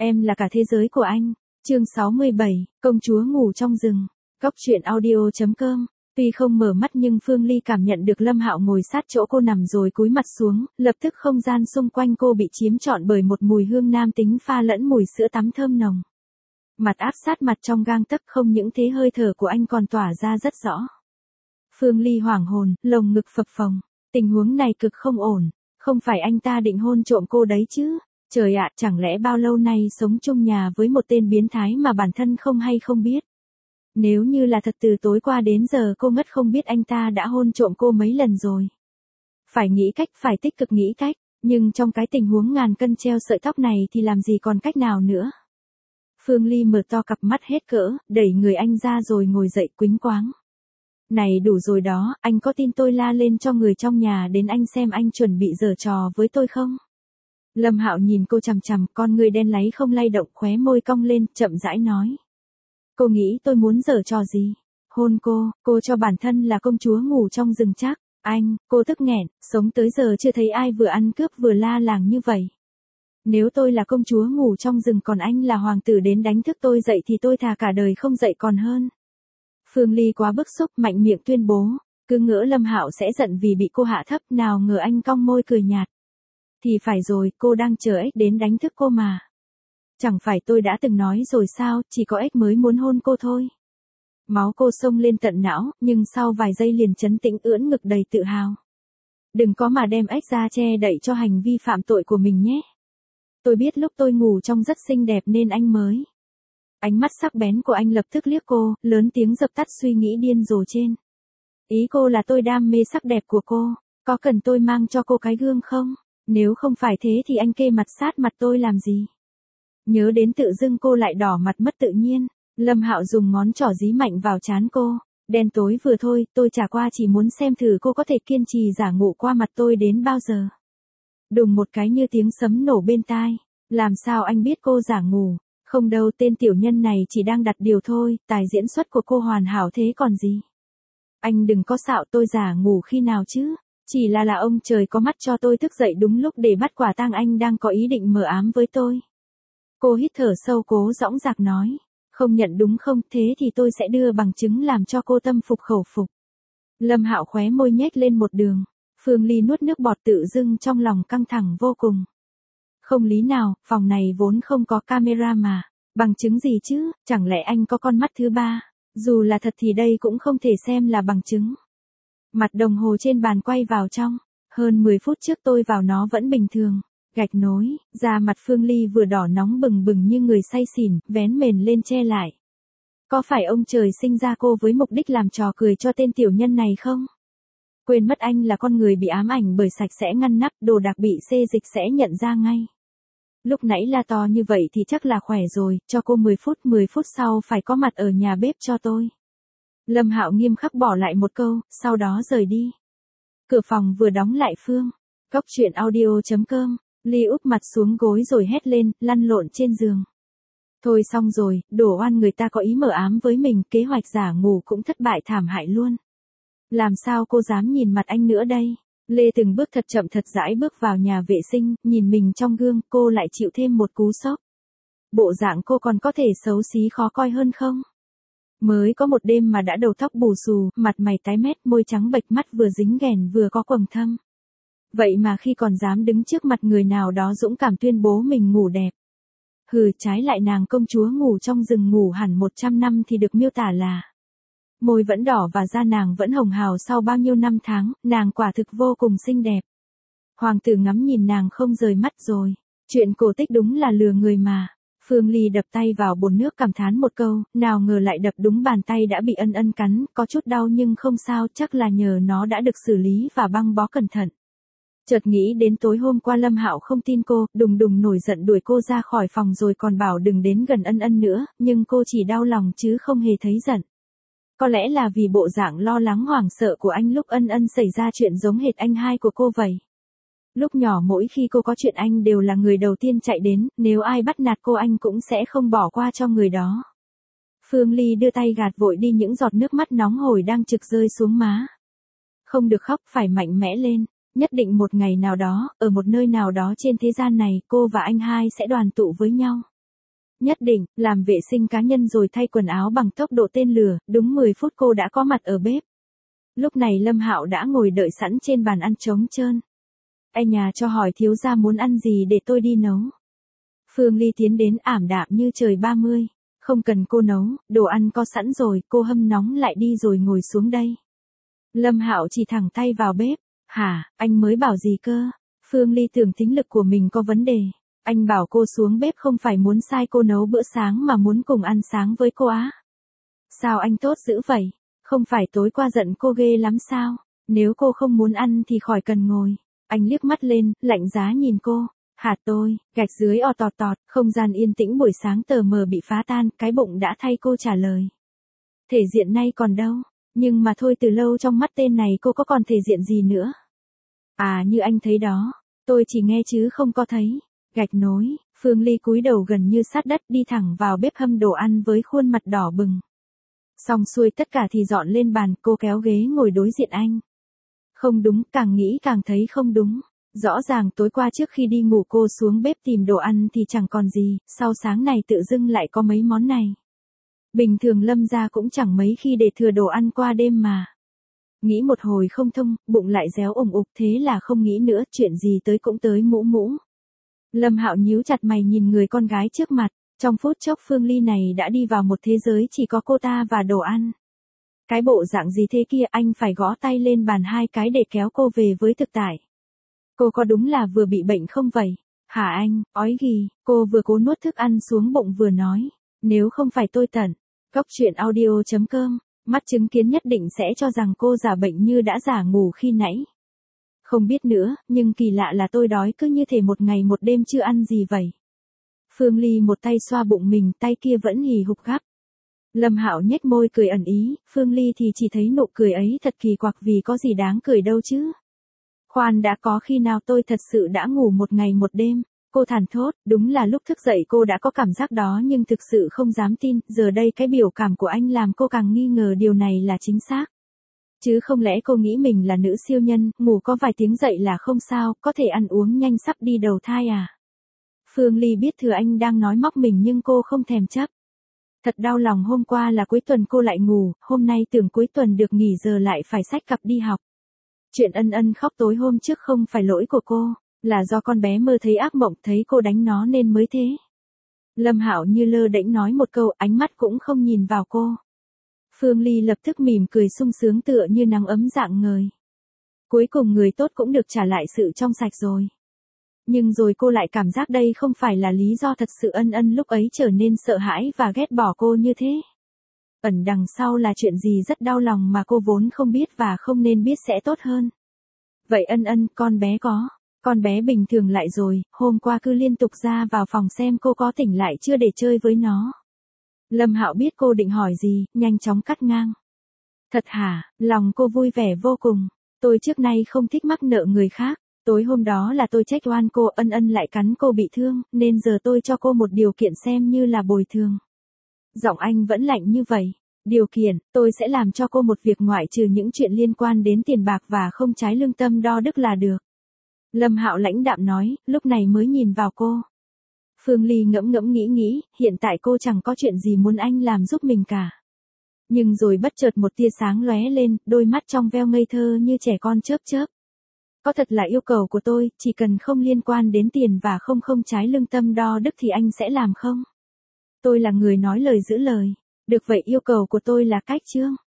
Em là cả thế giới của anh. Chương 67, công chúa ngủ trong rừng. Góc truyện audio.com. Tuy không mở mắt nhưng Phương Ly cảm nhận được Lâm Hạo ngồi sát chỗ cô nằm rồi cúi mặt xuống, lập tức không gian xung quanh cô bị chiếm trọn bởi một mùi hương nam tính pha lẫn mùi sữa tắm thơm nồng. Mặt áp sát mặt trong gang tấc, không những thế hơi thở của anh còn tỏa ra rất rõ. Phương Ly hoảng hồn, lồng ngực phập phồng. Tình huống này cực không ổn. Không phải anh ta định hôn trộm cô đấy chứ? Trời ạ, chẳng lẽ bao lâu nay sống chung nhà với một tên biến thái mà bản thân không hay không biết? Nếu như là thật, từ tối qua đến giờ cô ngất không biết anh ta đã hôn trộm cô mấy lần rồi. Phải nghĩ cách, phải tích cực nghĩ cách, nhưng trong cái tình huống ngàn cân treo sợi tóc này thì làm gì còn cách nào nữa. Phương Ly mở to cặp mắt hết cỡ, đẩy người anh ra rồi ngồi dậy quýnh quáng. Này đủ rồi đó, anh có tin tôi la lên cho người trong nhà đến anh xem anh chuẩn bị giở trò với tôi không? Lâm Hạo nhìn cô chằm chằm, con người đen láy không lay động, khóe môi cong lên, chậm rãi nói. Cô nghĩ tôi muốn giở trò gì? Hôn cô cho bản thân là công chúa ngủ trong rừng chắc. Anh, cô tức nghẹn, sống tới giờ chưa thấy ai vừa ăn cướp vừa la làng như vậy. Nếu tôi là công chúa ngủ trong rừng còn anh là hoàng tử đến đánh thức tôi dậy thì tôi thà cả đời không dậy còn hơn. Phương Ly quá bức xúc, mạnh miệng tuyên bố, cứ ngỡ Lâm Hạo sẽ giận vì bị cô hạ thấp, nào ngờ anh cong môi cười nhạt. Thì phải rồi, cô đang chờ ếch đến đánh thức cô mà. Chẳng phải tôi đã từng nói rồi sao, chỉ có ếch mới muốn hôn cô thôi. Máu cô xông lên tận não, nhưng sau vài giây liền trấn tĩnh, ưỡn ngực đầy tự hào. Đừng có mà đem ếch ra che đậy cho hành vi phạm tội của mình nhé. Tôi biết lúc tôi ngủ trong rất xinh đẹp nên anh mới. Ánh mắt sắc bén của anh lập tức liếc cô, lớn tiếng dập tắt suy nghĩ điên rồ trên. Ý cô là tôi đam mê sắc đẹp của cô, có cần tôi mang cho cô cái gương không? Nếu không phải thế thì anh kê mặt sát mặt tôi làm gì? Nhớ đến tự dưng cô lại đỏ mặt mất tự nhiên, Lâm Hạo dùng ngón trỏ dí mạnh vào trán cô. Đen tối vừa thôi, tôi chả qua chỉ muốn xem thử cô có thể kiên trì giả ngủ qua mặt tôi đến bao giờ. Đùng một cái như tiếng sấm nổ bên tai. Làm sao anh biết cô giả ngủ? Không đâu, tên tiểu nhân này chỉ đang đặt điều thôi, tài diễn xuất của cô hoàn hảo thế còn gì. Anh đừng có xạo, tôi giả ngủ khi nào chứ? Chỉ là ông trời có mắt cho tôi thức dậy đúng lúc để bắt quả tang anh đang có ý định mờ ám với tôi. Cô hít thở sâu, cố dõng dạc nói. Không nhận đúng không, thế thì tôi sẽ đưa bằng chứng làm cho cô tâm phục khẩu phục. Lâm Hạo khóe môi nhếch lên một đường. Phương Ly nuốt nước bọt, tự dưng trong lòng căng thẳng vô cùng. Không lý nào, phòng này vốn không có camera mà. Bằng chứng gì chứ, chẳng lẽ anh có con mắt thứ ba? Dù là thật thì đây cũng không thể xem là bằng chứng. Mặt đồng hồ trên bàn quay vào trong. Hơn 10 phút trước tôi vào nó vẫn bình thường. Gạch nối, da mặt Phương Ly vừa đỏ nóng bừng bừng như người say xỉn, vén mền lên che lại. Có phải ông trời sinh ra cô với mục đích làm trò cười cho tên tiểu nhân này không? Quên mất anh là con người bị ám ảnh bởi sạch sẽ ngăn nắp, đồ đạc bị xê dịch sẽ nhận ra ngay. Lúc nãy la to như vậy thì chắc là khỏe rồi, cho cô 10 phút sau phải có mặt ở nhà bếp cho tôi. Lâm Hạo nghiêm khắc bỏ lại một câu, sau đó rời đi. Cửa phòng vừa đóng lại Phương. Góc truyện audio.com. Ly úp mặt xuống gối rồi hét lên, lăn lộn trên giường. Thôi xong rồi, đổ oan người ta có ý mờ ám với mình, kế hoạch giả ngủ cũng thất bại thảm hại luôn. Làm sao cô dám nhìn mặt anh nữa đây? Lê từng bước thật chậm thật rãi bước vào nhà vệ sinh, nhìn mình trong gương, cô lại chịu thêm một cú sốc. Bộ dạng cô còn có thể xấu xí khó coi hơn không? Mới có một đêm mà đã đầu tóc bù xù, mặt mày tái mét, môi trắng bệch, mắt vừa dính ghèn vừa có quầng thâm. Vậy mà khi còn dám đứng trước mặt người nào đó dũng cảm tuyên bố mình ngủ đẹp. Hừ, trái lại nàng công chúa ngủ trong rừng ngủ hẳn 100 năm thì được miêu tả là môi vẫn đỏ và da nàng vẫn hồng hào sau bao nhiêu năm tháng, nàng quả thực vô cùng xinh đẹp. Hoàng tử ngắm nhìn nàng không rời mắt rồi. Chuyện cổ tích đúng là lừa người mà. Phương Ly đập tay vào bồn nước cảm thán một câu, nào ngờ lại đập đúng bàn tay đã bị ân ân cắn, có chút đau nhưng không sao, chắc là nhờ nó đã được xử lý và băng bó cẩn thận. Chợt nghĩ đến tối hôm qua Lâm Hạo không tin cô, đùng đùng nổi giận đuổi cô ra khỏi phòng rồi còn bảo đừng đến gần ân ân nữa, nhưng cô chỉ đau lòng chứ không hề thấy giận. Có lẽ là vì bộ dạng lo lắng hoảng sợ của anh lúc ân ân xảy ra chuyện giống hệt anh hai của cô vậy. Lúc nhỏ mỗi khi cô có chuyện anh đều là người đầu tiên chạy đến, nếu ai bắt nạt cô anh cũng sẽ không bỏ qua cho người đó. Phương Ly đưa tay gạt vội đi những giọt nước mắt nóng hổi đang trực rơi xuống má. Không được khóc, phải mạnh mẽ lên. Nhất định một ngày nào đó, ở một nơi nào đó trên thế gian này, cô và anh hai sẽ đoàn tụ với nhau. Nhất định, làm vệ sinh cá nhân rồi thay quần áo bằng tốc độ tên lửa, đúng 10 phút cô đã có mặt ở bếp. Lúc này Lâm Hạo đã ngồi đợi sẵn trên bàn ăn trống trơn. Ai nhà cho hỏi thiếu gia muốn ăn gì để tôi đi nấu. Phương Ly tiến đến ảm đạm như trời 30. Không cần cô nấu, đồ ăn có sẵn rồi, cô hâm nóng lại đi rồi ngồi xuống đây. Lâm Hạo chỉ thẳng tay vào bếp. Hả, anh mới bảo gì cơ? Phương Ly tưởng thính lực của mình có vấn đề. Anh bảo cô xuống bếp không phải muốn sai cô nấu bữa sáng mà muốn cùng ăn sáng với cô á. Sao anh tốt dữ vậy? Không phải tối qua giận cô ghê lắm sao? Nếu cô không muốn ăn thì khỏi cần ngồi. Anh liếc mắt lên, lạnh giá nhìn cô. Hả tôi, gạch dưới tọt tọt, không gian yên tĩnh buổi sáng tờ mờ bị phá tan, cái bụng đã thay cô trả lời. Thể diện nay còn đâu, nhưng mà thôi từ lâu trong mắt tên này cô có còn thể diện gì nữa. À như anh thấy đó, tôi chỉ nghe chứ không có thấy. Gạch nối, Phương Ly cúi đầu gần như sát đất đi thẳng vào bếp hâm đồ ăn với khuôn mặt đỏ bừng. Xong xuôi tất cả thì dọn lên bàn, cô kéo ghế ngồi đối diện anh. Không đúng, càng nghĩ càng thấy không đúng. Rõ ràng tối qua trước khi đi ngủ cô xuống bếp tìm đồ ăn thì chẳng còn gì, sau sáng này tự dưng lại có mấy món này. Bình thường Lâm gia cũng chẳng mấy khi để thừa đồ ăn qua đêm mà. Nghĩ một hồi không thông, bụng lại réo ủng ục thế là không nghĩ nữa, chuyện gì tới cũng tới mũ mũ. Lâm Hạo nhíu chặt mày nhìn người con gái trước mặt, trong phút chốc Phương Ly này đã đi vào một thế giới chỉ có cô ta và đồ ăn. Cái bộ dạng gì thế kia, anh phải gõ tay lên bàn 2 cái để kéo cô về với thực tại. Cô có đúng là vừa bị bệnh không vậy? Hả anh, ói ghì, cô vừa cố nuốt thức ăn xuống bụng vừa nói. Nếu không phải tôi tận, Cốc.audio.com, mắt chứng kiến nhất định sẽ cho rằng cô giả bệnh như đã giả ngủ khi nãy. Không biết nữa, nhưng kỳ lạ là tôi đói cứ như thể một ngày một đêm chưa ăn gì vậy. Phương Ly một tay xoa bụng mình, tay kia vẫn hì hục gắp. Lâm Hạo nhếch môi cười ẩn ý, Phương Ly thì chỉ thấy nụ cười ấy thật kỳ quặc vì có gì đáng cười đâu chứ. Khoan đã, có khi nào tôi thật sự đã ngủ một ngày một đêm, cô thản thốt, đúng là lúc thức dậy cô đã có cảm giác đó nhưng thực sự không dám tin, giờ đây cái biểu cảm của anh làm cô càng nghi ngờ điều này là chính xác. Chứ không lẽ cô nghĩ mình là nữ siêu nhân, ngủ có vài tiếng dậy là không sao, có thể ăn uống nhanh sắp đi đầu thai à? Phương Ly biết thừa anh đang nói móc mình nhưng cô không thèm chấp. Thật đau lòng, hôm qua là cuối tuần cô lại ngủ, hôm nay tưởng cuối tuần được nghỉ giờ lại phải xách cặp đi học. Chuyện Ân Ân khóc tối hôm trước không phải lỗi của cô, là do con bé mơ thấy ác mộng thấy cô đánh nó nên mới thế. Lâm Hạo như lơ đễnh nói một câu, ánh mắt cũng không nhìn vào cô. Phương Ly lập tức mỉm cười sung sướng tựa như nắng ấm rạng ngời. Cuối cùng người tốt cũng được trả lại sự trong sạch rồi. Nhưng rồi cô lại cảm giác đây không phải là lý do thật sự Ân Ân lúc ấy trở nên sợ hãi và ghét bỏ cô như thế. Ẩn đằng sau là chuyện gì rất đau lòng mà cô vốn không biết và không nên biết sẽ tốt hơn. Vậy Ân Ân, con bé bình thường lại rồi, hôm qua cứ liên tục ra vào phòng xem cô có tỉnh lại chưa để chơi với nó. Lâm Hạo biết cô định hỏi gì, nhanh chóng cắt ngang. Thật hả, lòng cô vui vẻ vô cùng, tôi trước nay không thích mắc nợ người khác. Tối hôm đó là tôi trách oan cô, Ân Ân lại cắn cô bị thương, nên giờ tôi cho cô một điều kiện xem như là bồi thường. Giọng anh vẫn lạnh như vậy. Điều kiện, tôi sẽ làm cho cô một việc ngoại trừ những chuyện liên quan đến tiền bạc và không trái lương tâm đo đức là được. Lâm Hạo lãnh đạm nói, lúc này mới nhìn vào cô. Phương Ly ngẫm ngẫm nghĩ, hiện tại cô chẳng có chuyện gì muốn anh làm giúp mình cả. Nhưng rồi bất chợt một tia sáng lóe lên, đôi mắt trong veo ngây thơ như trẻ con chớp chớp. Có thật là yêu cầu của tôi, chỉ cần không liên quan đến tiền và không trái lương tâm đo đức thì anh sẽ làm không? Tôi là người nói lời giữ lời. Được vậy yêu cầu của tôi là cách chương.